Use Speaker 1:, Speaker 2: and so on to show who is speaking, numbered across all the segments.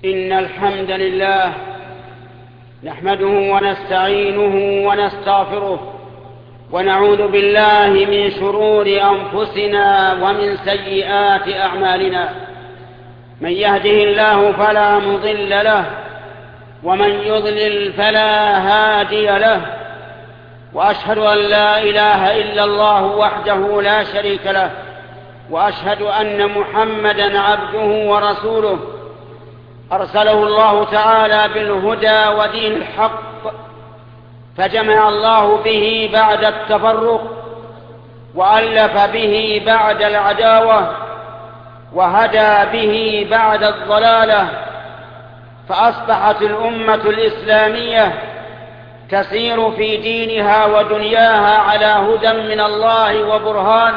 Speaker 1: إن الحمد لله نحمده ونستعينه ونستغفره ونعوذ بالله من شرور أنفسنا ومن سيئات أعمالنا. من يهده الله فلا مضل له ومن يضلل فلا هادي له، وأشهد أن لا إله إلا الله وحده لا شريك له، وأشهد أن محمدا عبده ورسوله أرسله الله تعالى بالهدى ودين الحق، فجمع الله به بعد التفرق، وألف به بعد العداوة، وهدى به بعد الضلالة، فأصبحت الأمة الإسلامية تسير في دينها ودنياها على هدى من الله وبرهان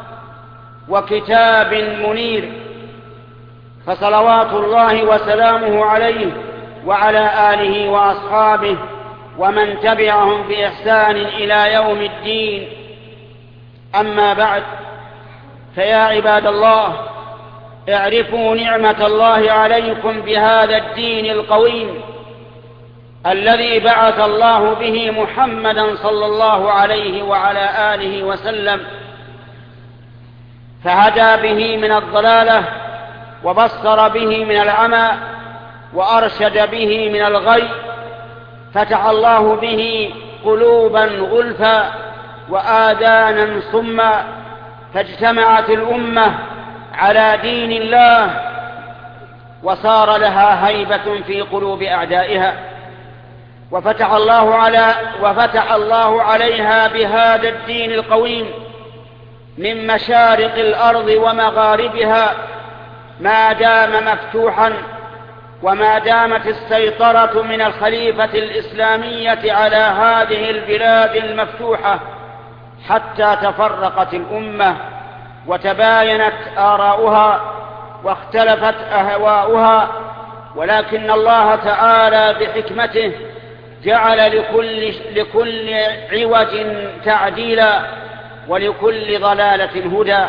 Speaker 1: وكتاب منير، فصلوات الله وسلامه عليه وعلى آله وأصحابه ومن تبعهم بإحسان إلى يوم الدين. أما بعد، فيا عباد الله، اعرفوا نعمة الله عليكم بهذا الدين القويم الذي بعث الله به محمدا صلى الله عليه وعلى آله وسلم، فهدى به من الضلالة، وبصر به من العمى، وأرشد به من الغي، فتح الله به قلوبا غلفا وآذانا صما، فاجتمعت الأمة على دين الله، وصار لها هيبة في قلوب أعدائها، وفتح الله عليها بهذا الدين القويم من مشارق الأرض ومغاربها ما دام مفتوحا، وما دامت السيطرة من الخليفة الإسلامية على هذه البلاد المفتوحة، حتى تفرقت الأمة وتباينت آراؤها واختلفت أهواؤها، ولكن الله تعالى بحكمته جعل لكل عوج تعديلا، ولكل ضلالة هدى.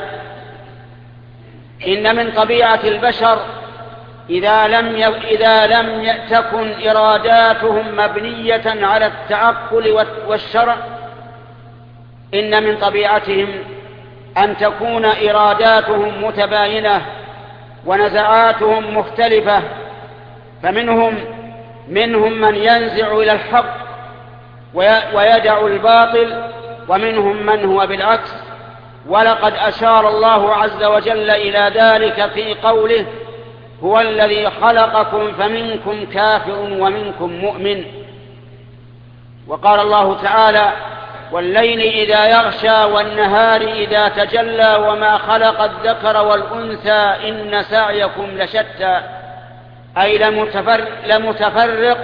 Speaker 1: إن من طبيعة البشر إذا لم تكن إراداتهم مبنية على التعقل والشرع، إن من طبيعتهم أن تكون إراداتهم متباينة ونزعاتهم مختلفة، فمنهم من ينزع إلى الحق ويدع الباطل، ومنهم من هو بالعكس. ولقد أشار الله عز وجل إلى ذلك في قوله: هو الذي خلقكم فمنكم كافر ومنكم مؤمن. وقال الله تعالى: والليل إذا يغشى والنهار إذا تجلى وما خلق الذكر والأنثى إن سعيكم لشتى، أي لمتفرق.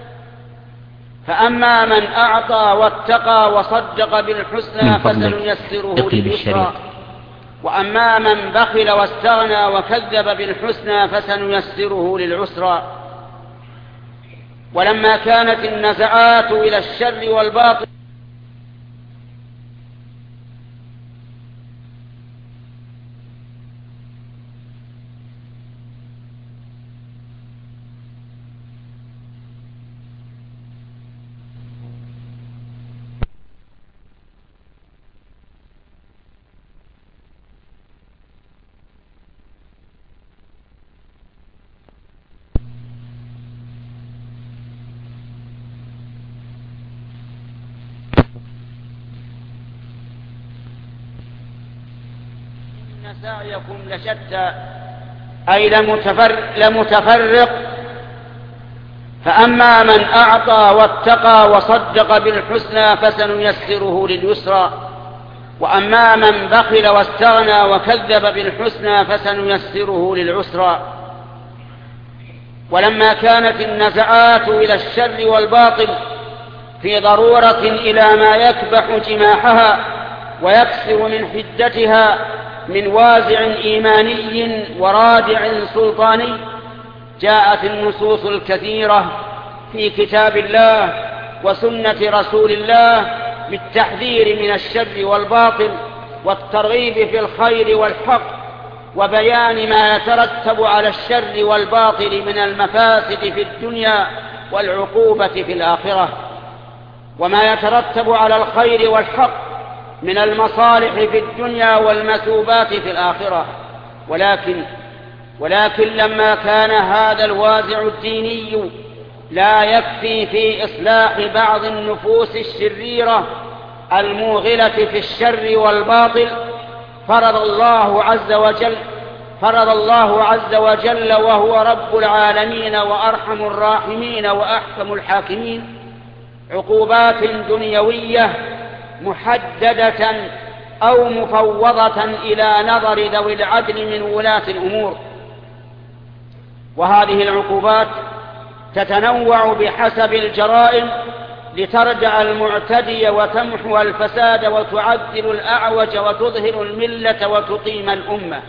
Speaker 1: فأما من أعطى واتقى وصدق بالحسنى فسنيسره لليسرى، وأما من بخل واستغنى وكذب بالحسنى فسنيسره للعسرى. ولما كانت النزعات إلى الشر والباطل سعيكم لشتى، أي لمتفرق. فأما من أعطى واتقى وصدق بالحسنى فسنيسره لليسرى، وأما من بخل واستغنى وكذب بالحسنى فسنيسره للعسرى. ولما كانت النزعات إلى الشر والباطل في ضرورة إلى ما يكبح جماحها ويكسر من حدتها من وازع إيماني ورادع سلطاني، جاءت النصوص الكثيرة في كتاب الله وسنة رسول الله بالتحذير من الشر والباطل والترغيب في الخير والحق، وبيان ما يترتب على الشر والباطل من المفاسد في الدنيا والعقوبة في الآخرة، وما يترتب على الخير والحق من المصالح في الدنيا والمثوبات في الآخرة. ولكن لما كان هذا الوازع الديني لا يكفي في إصلاح بعض النفوس الشريرة الموغلة في الشر والباطل، فرض الله عز وجل وهو رب العالمين وأرحم الراحمين وأحكم الحاكمين عقوبات دنيوية محددة أو مفوضة إلى نظر ذوي العدل من ولاة الأمور. وهذه العقوبات تتنوع بحسب الجرائم لتردع المعتدي وتمحو الفساد وتعدل الأعوج وتظهر الملة وتقيم الأمة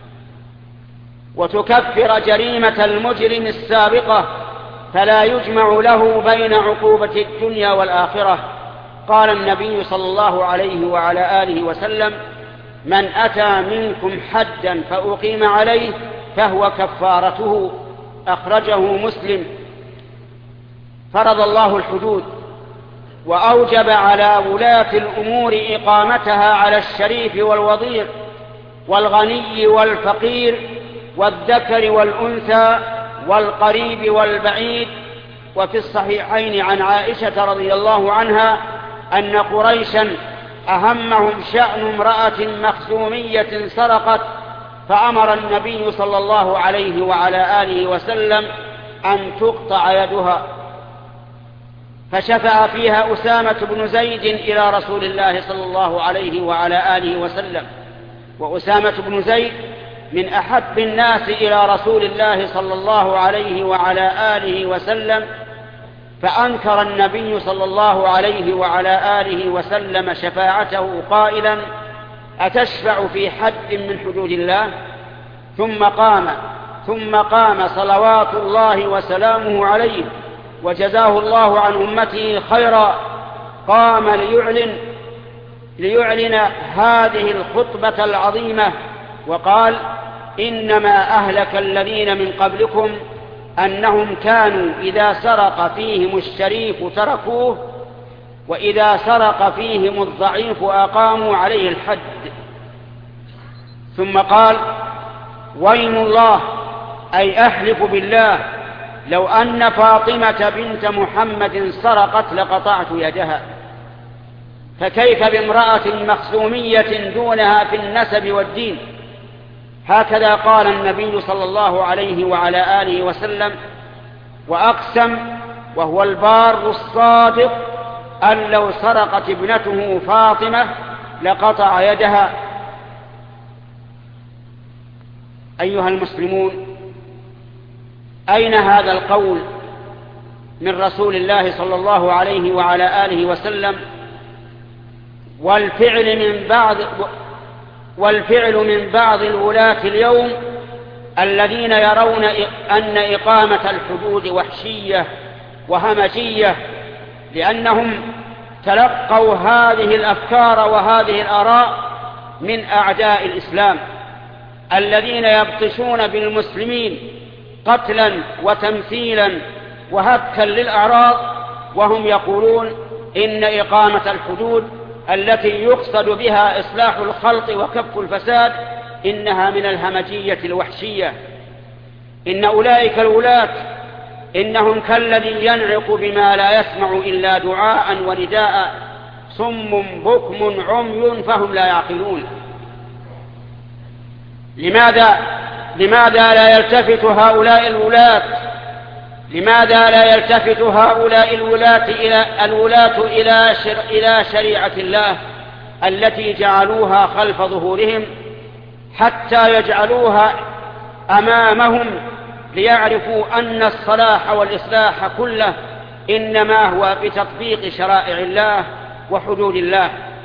Speaker 1: وتكفر جريمة المجرم السابقة، فلا يجمع له بين عقوبة الدنيا والآخرة. قال النبي صلى الله عليه وعلى آله وسلم: من أتى منكم حدا فأقيم عليه فهو كفارته. أخرجه مسلم. فرض الله الحدود وأوجب على ولاة الأمور إقامتها على الشريف والوضيع والغني والفقير والذكر والأنثى والقريب والبعيد. وفي الصحيحين عن عائشة رضي الله عنها أن قريشا أهمهم شأن امرأة مخزومية سرقت، فأمر النبي صلى الله عليه وعلى آله وسلم أن تقطع يدها، فشفع فيها أسامة بن زيد إلى رسول الله صلى الله عليه وعلى آله وسلم. وأسامة بن زيد من أحب الناس إلى رسول الله صلى الله عليه وعلى آله وسلم، فأنكر النبي صلى الله عليه وعلى آله وسلم شفاعته قائلا: أتشفع في حد من حدود الله؟ ثم قام صلوات الله وسلامه عليه وجزاه الله عن أمته خيرا، قام ليعلن هذه الخطبة العظيمة وقال: إنما أهلك الذين من قبلكم أنهم كانوا إذا سرق فيهم الشريف تركوه، وإذا سرق فيهم الضعيف أقاموا عليه الحد. ثم قال: ويم الله، أي أحلف بالله، لو أن فاطمة بنت محمد سرقت لقطعت يدها. فكيف بامرأة مخزومية دونها في النسب والدين؟ هكذا قال النبي صلى الله عليه وعلى آله وسلم. وأقسم وهو البار الصادق أن لو سرقت ابنته فاطمة لقطع يدها. أيها المسلمون، أين هذا القول من رسول الله صلى الله عليه وعلى آله وسلم والفعل من بعض الولاة اليوم الذين يرون أن إقامة الحدود وحشية وهمجية، لأنهم تلقوا هذه الأفكار وهذه الآراء من أعداء الإسلام الذين يبطشون بالمسلمين قتلا وتمثيلا وهتكا للأعراض، وهم يقولون إن إقامة الحدود التي يقصد بها إصلاح الخلق وكف الفساد إنها من الهمجية الوحشية. إن أولئك الولاة إنهم كالذي ينعق بما لا يسمع إلا دعاء ونداء، صم بكم عمي فهم لا يعقلون. لماذا لا يلتفت هؤلاء الولاة إلى شريعة الله التي جعلوها خلف ظهورهم حتى يجعلوها أمامهم، ليعرفوا أن الصلاح والإصلاح كله إنما هو بتطبيق شرائع الله وحدود الله؟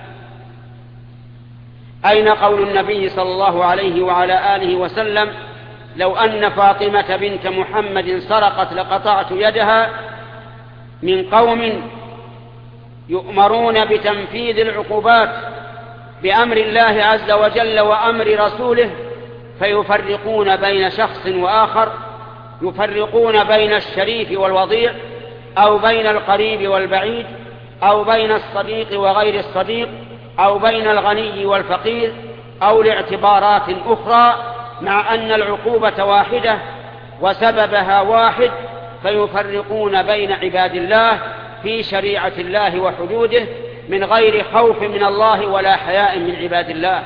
Speaker 1: أين قول النبي صلى الله عليه وعلى آله وسلم: لو أن فاطمة بنت محمد سرقت لقطعت يدها، من قوم يؤمرون بتنفيذ العقوبات بأمر الله عز وجل وأمر رسوله، فيفرقون بين شخص وآخر، يفرقون بين الشريف والوضيع، أو بين القريب والبعيد، أو بين الصديق وغير الصديق، أو بين الغني والفقير، أو لاعتبارات أخرى، مع أن العقوبة واحدة وسببها واحد، فيفرقون بين عباد الله في شريعة الله وحدوده من غير خوف من الله ولا حياء من عباد الله.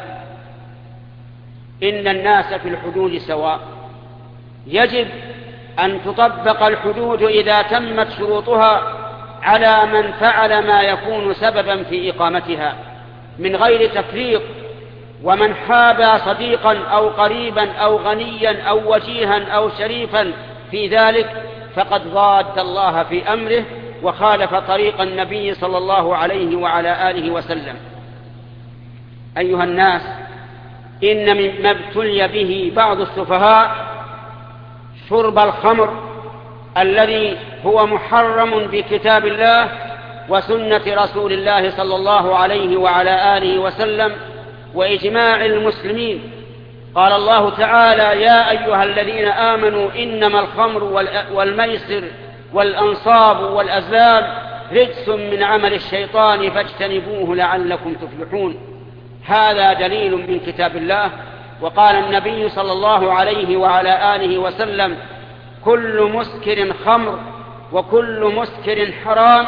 Speaker 1: إن الناس في الحدود سواء، يجب أن تطبق الحدود إذا تمت شروطها على من فعل ما يكون سببا في إقامتها من غير تفريق، ومن حابى صديقا أو قريبا أو غنيا أو وجيها أو شريفا في ذلك فقد ضاد الله في أمره وخالف طريق النبي صلى الله عليه وعلى آله وسلم. أيها الناس، إن مما ابتلي به بعض السفهاء شرب الخمر الذي هو محرم بكتاب الله وسنة رسول الله صلى الله عليه وعلى آله وسلم وإجماع المسلمين. قال الله تعالى: يا أيها الذين آمنوا إنما الخمر والميسر والأنصاب والأزلام رجس من عمل الشيطان فاجتنبوه لعلكم تفلحون. هذا دليل من كتاب الله. وقال النبي صلى الله عليه وعلى آله وسلم: كل مسكر خمر وكل مسكر حرام.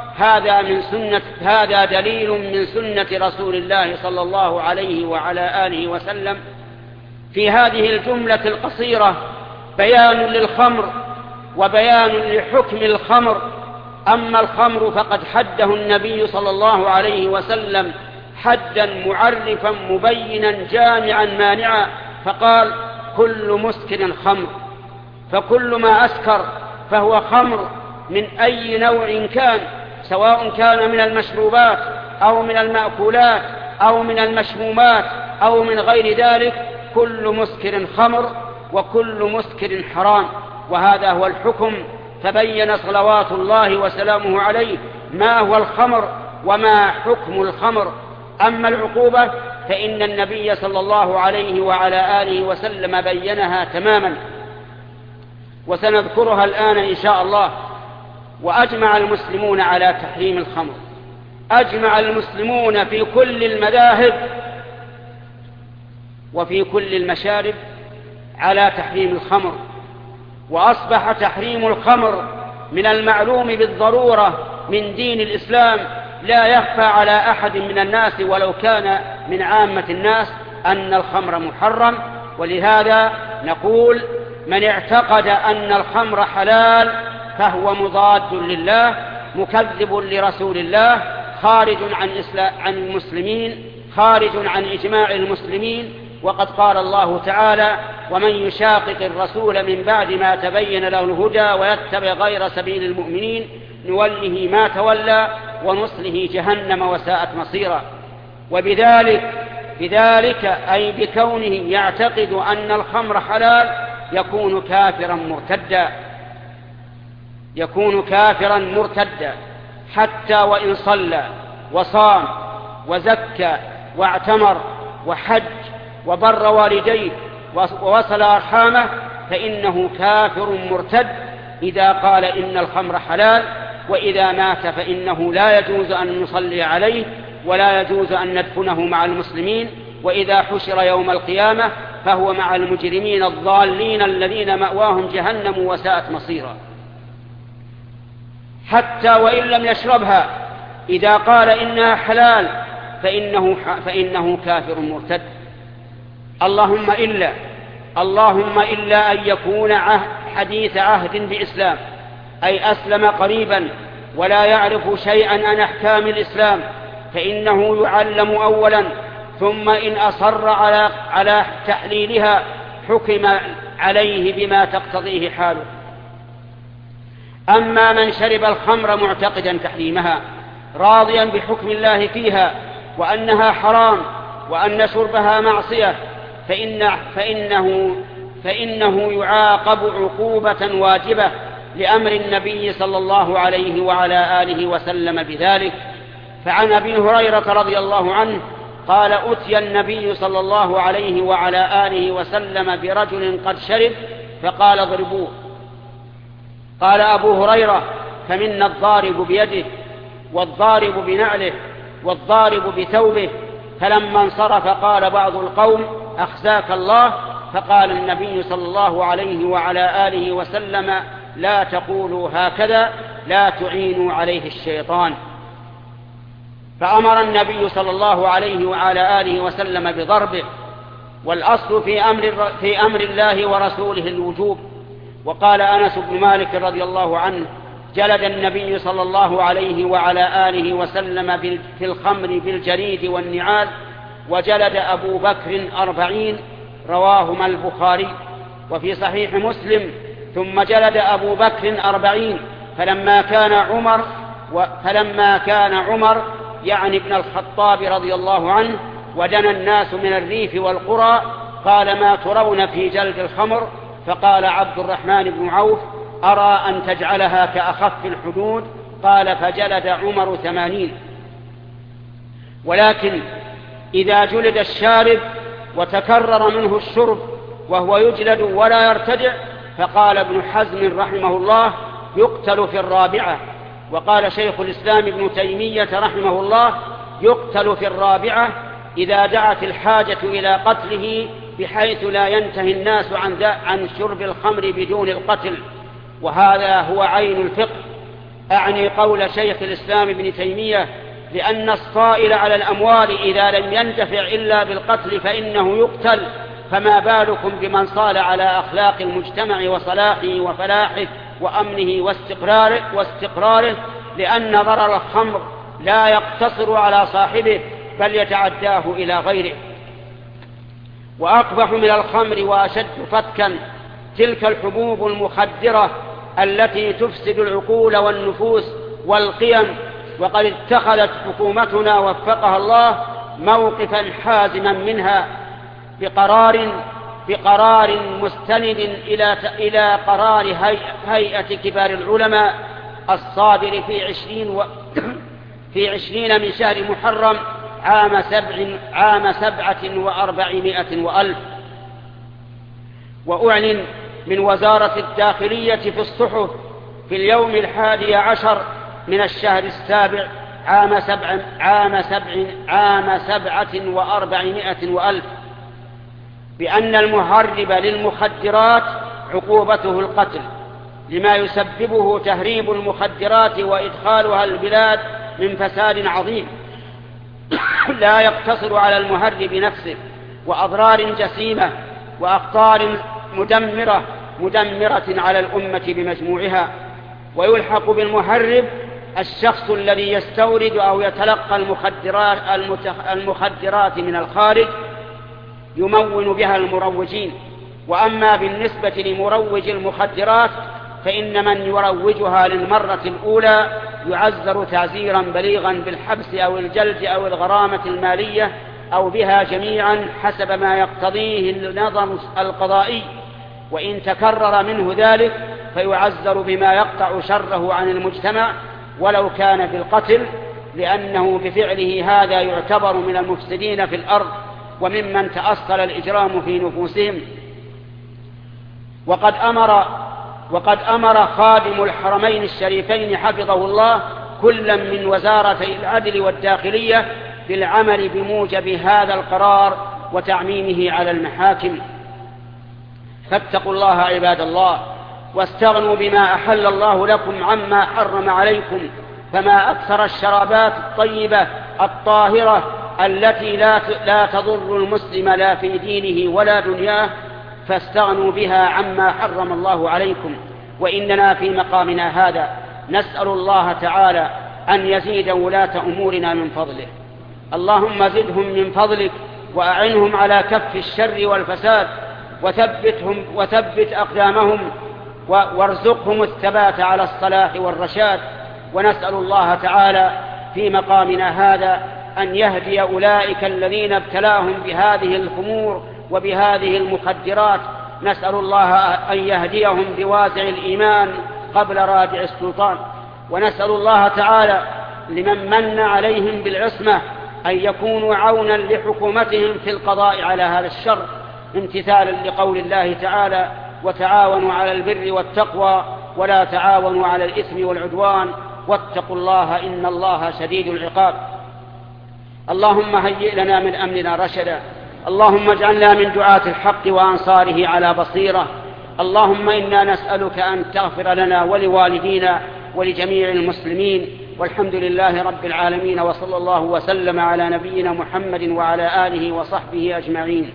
Speaker 1: هذا دليل من سنة رسول الله صلى الله عليه وعلى آله وسلم. في هذه الجملة القصيرة بيان للخمر وبيان لحكم الخمر. أما الخمر فقد حده النبي صلى الله عليه وسلم حدا معرفا مبينا جامعا مانعا، فقال: كل مسكر خمر. فكل ما أسكر فهو خمر من أي نوع كان، سواء كان من المشروبات أو من المأكولات أو من المشمومات أو من غير ذلك. كل مسكر خمر وكل مسكر حرام. وهذا هو الحكم. فبين صلوات الله وسلامه عليه ما هو الخمر وما حكم الخمر. أما العقوبة فإن النبي صلى الله عليه وعلى آله وسلم بينها تماما، وسنذكرها الآن إن شاء الله. وأجمع المسلمون على تحريم الخمر، أجمع المسلمون في كل المذاهب وفي كل المشارب على تحريم الخمر. وأصبح تحريم الخمر من المعلوم بالضرورة من دين الإسلام، لا يخفى على أحد من الناس ولو كان من عامة الناس أن الخمر محرم. ولهذا نقول: من اعتقد أن الخمر حلال فهو مضاد لله، مكذب لرسول الله، خارج عن المسلمين، خارج عن إجماع المسلمين. وقد قال الله تعالى: ومن يشاقق الرسول من بعد ما تبين له الهدى ويتبع غير سبيل المؤمنين نوله ما تولى ونصله جهنم وساءت مصيرا. بذلك أي بكونه يعتقد أن الخمر حلال يكون كافرا مرتدا حتى وإن صلى وصام وزكى واعتمر وحج وبر والديه ووصل أرحامه، فإنه كافر مرتد إذا قال إن الخمر حلال. وإذا مات فإنه لا يجوز أن نصلي عليه ولا يجوز أن ندفنه مع المسلمين. وإذا حشر يوم القيامة فهو مع المجرمين الضالين الذين مأواهم جهنم وساءت مصيرا. حتى وإن لم يشربها إذا قال إنها حلال فإنه كافر مرتد. اللهم إلا أن يكون حديث عهد بإسلام، أي أسلم قريبا ولا يعرف شيئا عن أحكام الإسلام، فإنه يعلم أولا، ثم إن أصر على تحليلها حكم عليه بما تقتضيه حاله. أما من شرب الخمر معتقدا تحريمها راضيا بحكم الله فيها وأنها حرام وأن شربها معصية فإنه يعاقب عقوبة واجبة لأمر النبي صلى الله عليه وعلى آله وسلم بذلك. فعن أبي هريرة رضي الله عنه قال: أتي النبي صلى الله عليه وعلى آله وسلم برجل قد شرب فقال: اضربوه. قال أبو هريرة: فمنا الضارب بيده والضارب بنعله والضارب بثوبه. فلما انصرف قال بعض القوم: أخزاك الله. فقال النبي صلى الله عليه وعلى آله وسلم: لا تقولوا هكذا، لا تعينوا عليه الشيطان. فأمر النبي صلى الله عليه وعلى آله وسلم بضربه. والأصل في أمر الله ورسوله الوجوب. وقال أنس بن مالك رضي الله عنه: جلد النبي صلى الله عليه وعلى آله وسلم في الخمر بالجريد والنعال، وجلد أبو بكر 40، رواهما البخاري. وفي صحيح مسلم: ثم جلد أبو بكر 40 فلما كان عمر يعني ابن الخطاب رضي الله عنه ودنا الناس من الريف والقرى قال: ما ترون في جلد الخمر؟ فقال عبد الرحمن بن عوف: أرى أن تجعلها كأخف الحدود. قال: فجلد عمر 80. ولكن إذا جلد الشارب وتكرر منه الشرب وهو يجلد ولا يرتدع، فقال ابن حزم رحمه الله: يقتل في الرابعة. وقال شيخ الإسلام ابن تيمية رحمه الله: يقتل في الرابعة إذا دعت الحاجة إلى قتله بحيث لا ينتهي الناس عن شرب الخمر بدون القتل. وهذا هو عين الفقه. أعني قول شيخ الإسلام ابن تيمية، لأن الصائل على الأموال إذا لم ينتفع إلا بالقتل فإنه يقتل، فما بالكم بمن صال على أخلاق المجتمع وصلاحه وفلاحه وأمنه واستقراره، لأن ضرر الخمر لا يقتصر على صاحبه بل يتعداه إلى غيره. وأقبح من الخمر وأشد فتكا تلك الحبوب المخدرة التي تفسد العقول والنفوس والقيم. وقد اتخذت حكومتنا وفقها الله موقفا حازما منها بقرار مستند إلى قرار هيئة كبار العلماء الصادر في 20 من شهر محرم عام 4700 وألف. وأعلن من وزارة الداخلية في الصحف في اليوم 11 من الشهر السابع عام 4700 وألف بأن المهرب للمخدرات عقوبته القتل، لما يسببه تهريب المخدرات وإدخالها البلاد من فساد عظيم لا يقتصر على المهرب نفسه، وأضرار جسيمة وأخطار مدمرة على الأمة بمجموعها. ويلحق بالمهرب الشخص الذي يستورد أو يتلقى المخدرات من الخارج يمون بها المروجين. وأما بالنسبة لمروج المخدرات فإن من يروجها للمرة الأولى يعزر تعزيرا بليغا بالحبس أو الجلد أو الغرامة المالية أو بها جميعا حسب ما يقتضيه النظم القضائي. وإن تكرر منه ذلك فيعزر بما يقطع شره عن المجتمع ولو كان بالقتل، لأنه بفعله هذا يعتبر من المفسدين في الأرض وممن تأصل الإجرام في نفوسهم. وقد أمر خادم الحرمين الشريفين حفظه الله كلا من وزارتي العدل والداخلية بالعمل بموجب هذا القرار وتعميمه على المحاكم. فاتقوا الله عباد الله، واستغنوا بما أحل الله لكم عما حرم عليكم، فما أكثر الشرابات الطيبة الطاهرة التي لا تضر المسلم لا في دينه ولا دنياه، فاستغنوا بها عما حرم الله عليكم. وإننا في مقامنا هذا نسأل الله تعالى أن يزيد ولاة أمورنا من فضله. اللهم زدهم من فضلك وأعنهم على كف الشر والفساد وثبت أقدامهم وارزقهم الثبات على الصلاح والرشاد. ونسأل الله تعالى في مقامنا هذا أن يهدي أولئك الذين ابتلاهم بهذه الخمور وبهذه المخدرات، نسأل الله أن يهديهم بواسع الإيمان قبل رادع السلطان. ونسأل الله تعالى لمن من عليهم بالعصمة أن يكونوا عونا لحكومتهم في القضاء على هذا الشر، امتثالا لقول الله تعالى: وتعاونوا على البر والتقوى ولا تعاونوا على الإثم والعدوان واتقوا الله إن الله شديد العقاب. اللهم هيئ لنا من أمرنا رشدا، اللهم اجعلنا من دعاة الحق وأنصاره على بصيرة. اللهم إنا نسألك أن تغفر لنا ولوالدينا ولجميع المسلمين، والحمد لله رب العالمين، وصلى الله وسلم على نبينا محمد وعلى آله وصحبه أجمعين.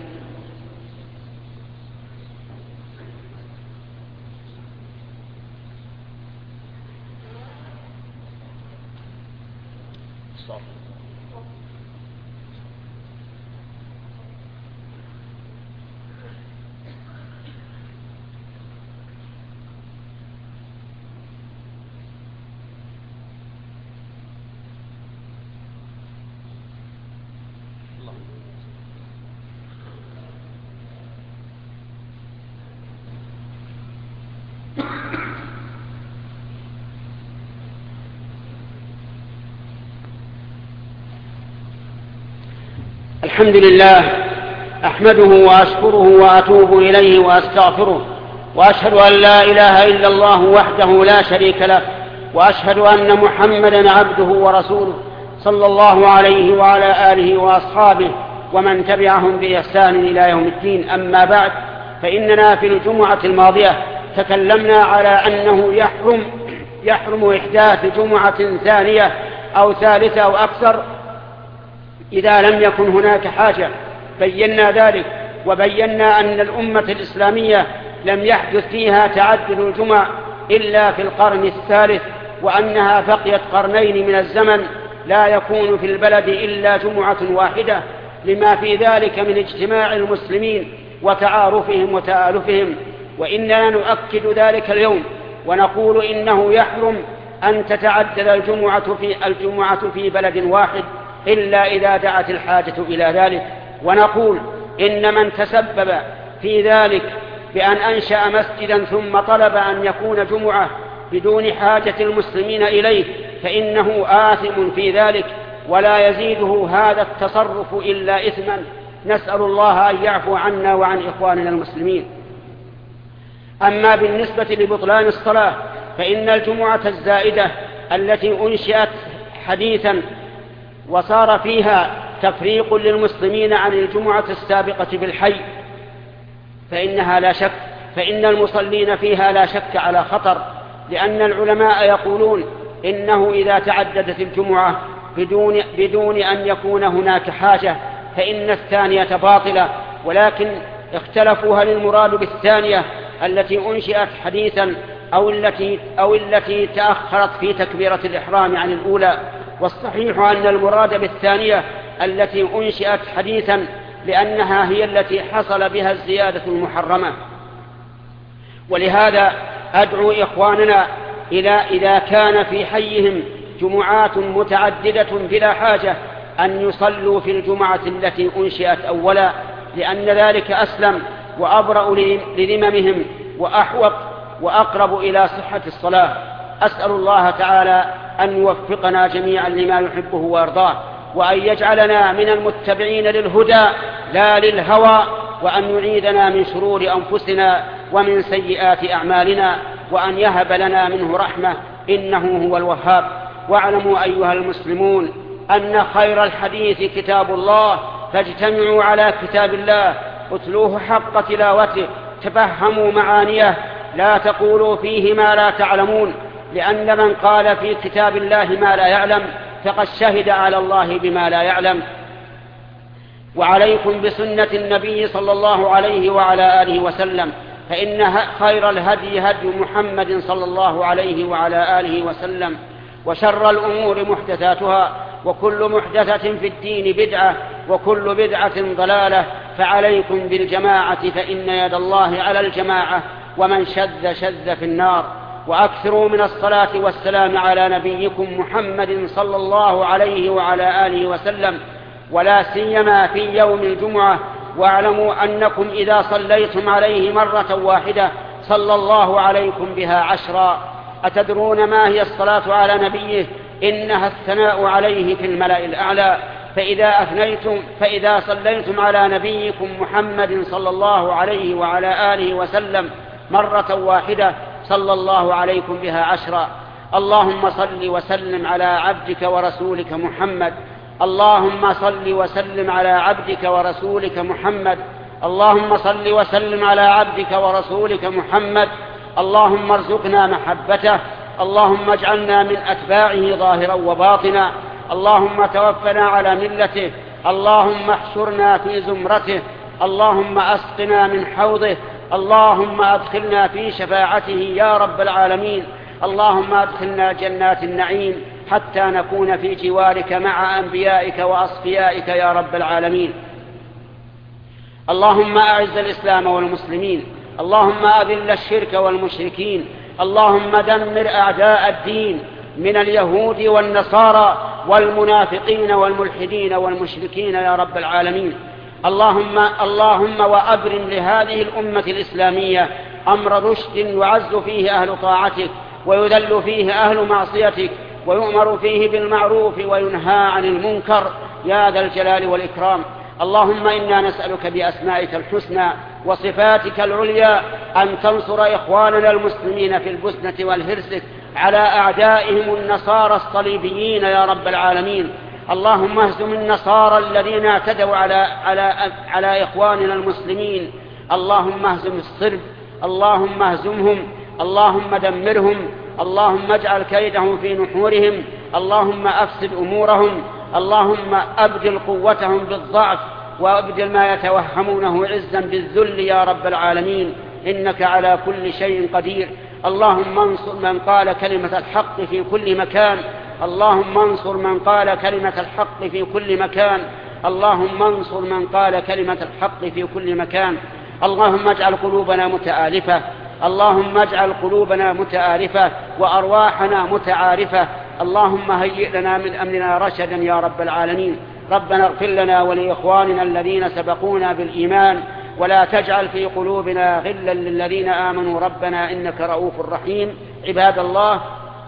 Speaker 1: الحمد لله، أحمده وأشكره وأتوب إليه وأستغفره، وأشهد أن لا إله إلا الله وحده لا شريك له، وأشهد أن محمدا عبده ورسوله صلى الله عليه وعلى آله وأصحابه ومن تبعهم بإحسان إلى يوم الدين. أما بعد، فإننا في الجمعة الماضية تكلمنا على أنه يحرم إحداث جمعة ثانية أو ثالثة أو أكثر إذا لم يكن هناك حاجة. بينا ذلك، وبينا أن الأمة الإسلامية لم يحدث فيها تعدد الجمع إلا في القرن الثالث، وأنها بقيت قرنين من الزمن لا يكون في البلد إلا جمعة واحدة، لما في ذلك من اجتماع المسلمين وتعارفهم وتآلفهم. وإننا نؤكد ذلك اليوم ونقول إنه يحرم أن تتعدد الجمعة في بلد واحد إلا إذا دعت الحاجة إلى ذلك. ونقول إن من تسبب في ذلك بأن أنشأ مسجدا ثم طلب أن يكون جمعة بدون حاجة المسلمين إليه فإنه آثم في ذلك، ولا يزيده هذا التصرف إلا إثما. نسأل الله أن يعفو عنا وعن إخواننا المسلمين. أما بالنسبة لبطلان الصلاة، فإن الجمعة الزائدة التي أنشئت حديثا وصار فيها تفريق للمسلمين عن الجمعة السابقة بالحي، فإن المصلين فيها لا شك على خطر، لأن العلماء يقولون إنه إذا تعددت الجمعة بدون أن يكون هناك حاجة فإن الثانية باطلة، ولكن اختلفوا هل المراد بالثانية التي أنشئت حديثا أو التي تأخرت في تكبيرة الإحرام عن الأولى. والصحيح أن المراد بالثانية التي أنشئت حديثا، لأنها هي التي حصل بها الزيادة المحرمة. ولهذا أدعو إخواننا إذا كان في حيهم جمعات متعددة بلا حاجة أن يصلوا في الجمعة التي أنشئت أولا، لأن ذلك أسلم وأبرأ لذممهم وأحوط وأقرب إلى صحة الصلاة. أسأل الله تعالى أن يوفقنا جميعا لما يحبه ويرضاه، وأن يجعلنا من المتبعين للهدى لا للهوى، وأن يعيذنا من شرور أنفسنا ومن سيئات أعمالنا، وأن يهب لنا منه رحمة إنه هو الوهاب. واعلموا أيها المسلمون أن خير الحديث كتاب الله، فاجتمعوا على كتاب الله، اتلوه حق تلاوته، تفهموا معانيه، لا تقولوا فيه ما لا تعلمون، لأن من قال في كتاب الله ما لا يعلم فقد شهد على الله بما لا يعلم. وعليكم بسنة النبي صلى الله عليه وعلى آله وسلم، فإن خير الهدي هدي محمد صلى الله عليه وعلى آله وسلم، وشر الأمور محدثاتها، وكل محدثة في الدين بدعة، وكل بدعة ضلالة. فعليكم بالجماعة فإن يد الله على الجماعة، ومن شذ في النار. وأكثروا من الصلاة والسلام على نبيكم محمد صلى الله عليه وعلى آله وسلم، ولا سيما في يوم الجمعة. واعلموا أنكم إذا صليتم عليه مرة واحدة صلى الله عليكم بها 10. أتدرون ما هي الصلاة على نبيه؟ إنها الثناء عليه في الملأ الأعلى، فإذا صليتم على نبيكم محمد صلى الله عليه وعلى آله وسلم مرة واحدة صلى الله عليكم بها 10. اللهم صل وسلم على عبدك ورسولك محمد. اللهم صل وسلم على عبدك ورسولك محمد. اللهم صل وسلم على عبدك ورسولك محمد. اللهم ارزقنا محبته. اللهم اجعلنا من أتباعه ظاهرا وباطنا. اللهم توفنا على ملته. اللهم احشرنا في زمرته. اللهم أسقنا من حوضه. اللهم أدخلنا في شفاعته يا رب العالمين. اللهم أدخلنا جنات النعيم حتى نكون في جوارك مع أنبيائك وأصفيائك يا رب العالمين. اللهم أعز الإسلام والمسلمين. اللهم أذل الشرك والمشركين. اللهم دمر أعداء الدين من اليهود والنصارى والمنافقين والملحدين والمشركين يا رب العالمين. اللهم وأبرم لهذه الأمة الإسلامية أمر رشد يعز فيه أهل طاعتك ويذل فيه أهل معصيتك ويؤمر فيه بالمعروف وينهى عن المنكر يا ذا الجلال والإكرام. اللهم إنا نسألك بأسمائك الحسنى وصفاتك العليا أن تنصر إخواننا المسلمين في البوسنة والهرسك على أعدائهم النصارى الصليبيين يا رب العالمين. اللهم اهزم النصارى الذين اعتدوا على إخواننا المسلمين. اللهم اهزم الصرب. اللهم اهزمهم. اللهم دمرهم. اللهم اجعل كيدهم في نحورهم. اللهم أفسد أمورهم. اللهم أبدل قوتهم بالضعف وأبدل ما يتوهمونه عزا بالذل يا رب العالمين، إنك على كل شيء قدير. اللهم انصر من قال كلمة الحق في كل مكان. اللهم انصر من قال كلمة الحق في كل مكان. اللهم انصر من قال كلمة الحق في كل مكان. اللهم اجعل قلوبنا متآلفة. اللهم اجعل قلوبنا متآلفة وأرواحنا متعارفة. اللهم هيئ لنا من أمرنا رشدا يا رب العالمين. ربنا اغفر لنا ولإخواننا الذين سبقونا بالإيمان ولا تجعل في قلوبنا غلا للذين آمنوا ربنا إنك رؤوف رحيم. عباد الله،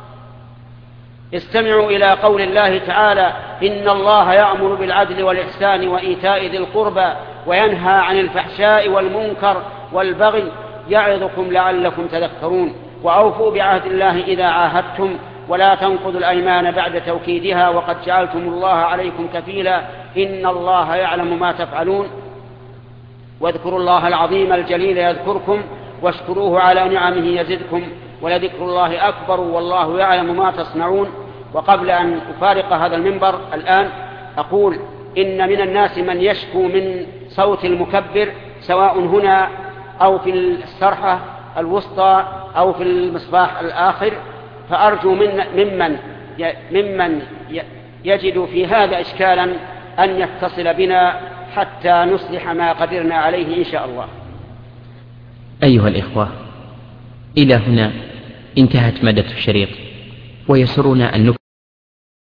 Speaker 1: استمعوا إلى قول الله تعالى: إن الله يأمر بالعدل والإحسان وإيتاء ذي القربى وينهى عن الفحشاء والمنكر والبغي يعظكم لعلكم تذكرون. وأوفوا بعهد الله إذا عاهدتم ولا تنقضوا الأيمان بعد توكيدها وقد جعلتم الله عليكم كفيلا إن الله يعلم ما تفعلون. واذكروا الله العظيم الجليل يذكركم واشكروه على نعمه يزدكم ولذكر الله أكبر والله يعلم ما تصنعون. وقبل أن أفارق هذا المنبر الآن أقول إن من الناس من يشكو من صوت المكبر سواء هنا أو في السرحة الوسطى أو في المصباح الآخر، فأرجو ممن يجد في هذا إشكالا أن يتصل بنا حتى نصلح ما قدرنا عليه إن شاء الله.
Speaker 2: أيها الإخوة، إلى هنا انتهت مادة الشريط، ويسرنا أن